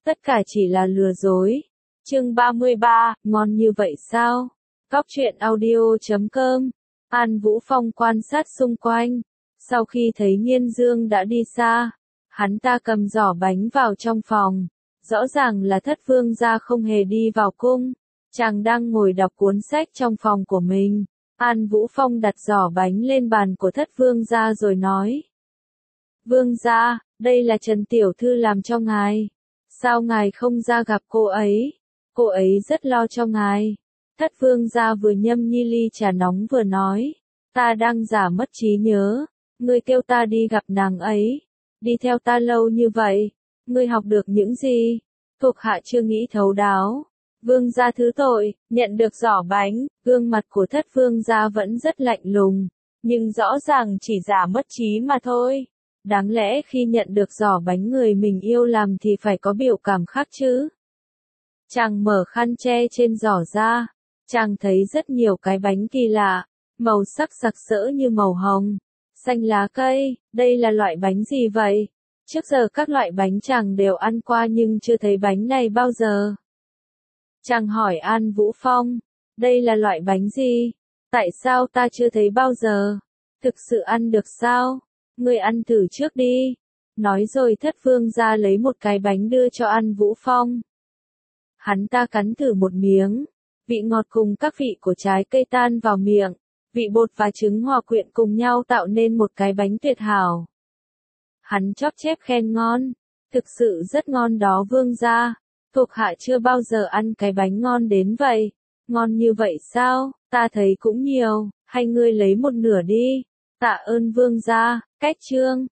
tất cả chỉ là lừa dối. Chương 33, ngon như vậy sao? Cóc truyện audio.com. An Vũ Phong quan sát xung quanh. Sau khi thấy Nghiên Dương đã đi xa, hắn ta cầm giỏ bánh vào trong phòng. Rõ ràng là Thất Vương gia không hề đi vào cung. Chàng đang ngồi đọc cuốn sách trong phòng của mình. An Vũ Phong đặt giỏ bánh lên bàn của Thất Vương gia rồi nói. Vương gia, đây là Trần Tiểu Thư làm cho ngài. Sao ngài không ra gặp cô ấy? Cô ấy rất lo cho ngài. Thất Vương gia vừa nhâm nhi ly trà nóng vừa nói. Ta đang giả mất trí nhớ. Ngươi kêu ta đi gặp nàng ấy. Đi theo ta lâu như vậy. Ngươi học được những gì? Thuộc hạ chưa nghĩ thấu đáo. Vương gia thứ tội, nhận được giỏ bánh, gương mặt của Thất Vương gia vẫn rất lạnh lùng. Nhưng rõ ràng chỉ giả mất trí mà thôi. Đáng lẽ khi nhận được giỏ bánh người mình yêu làm thì phải có biểu cảm khác chứ. Chàng mở khăn che trên giỏ ra. Chàng thấy rất nhiều cái bánh kỳ lạ. Màu sắc sặc sỡ như màu hồng, xanh lá cây. Đây là loại bánh gì vậy? Trước giờ các loại bánh chàng đều ăn qua nhưng chưa thấy bánh này bao giờ. Chàng hỏi An Vũ Phong. Đây là loại bánh gì? Tại sao ta chưa thấy bao giờ? Thực sự ăn được sao? Ngươi ăn thử trước đi. Nói rồi Thất Vương gia lấy một cái bánh đưa cho An Vũ Phong. Hắn ta cắn thử một miếng. Vị ngọt cùng các vị của trái cây tan vào miệng. Vị bột và trứng hòa quyện cùng nhau tạo nên một cái bánh tuyệt hảo. Hắn chóp chép khen ngon. Thực sự rất ngon đó Vương gia. Thuộc hạ chưa bao giờ ăn cái bánh ngon đến vậy. Ngon như vậy sao? Ta thấy cũng nhiều. Hay ngươi lấy một nửa đi. Tạ ơn Vương gia. Kết chương.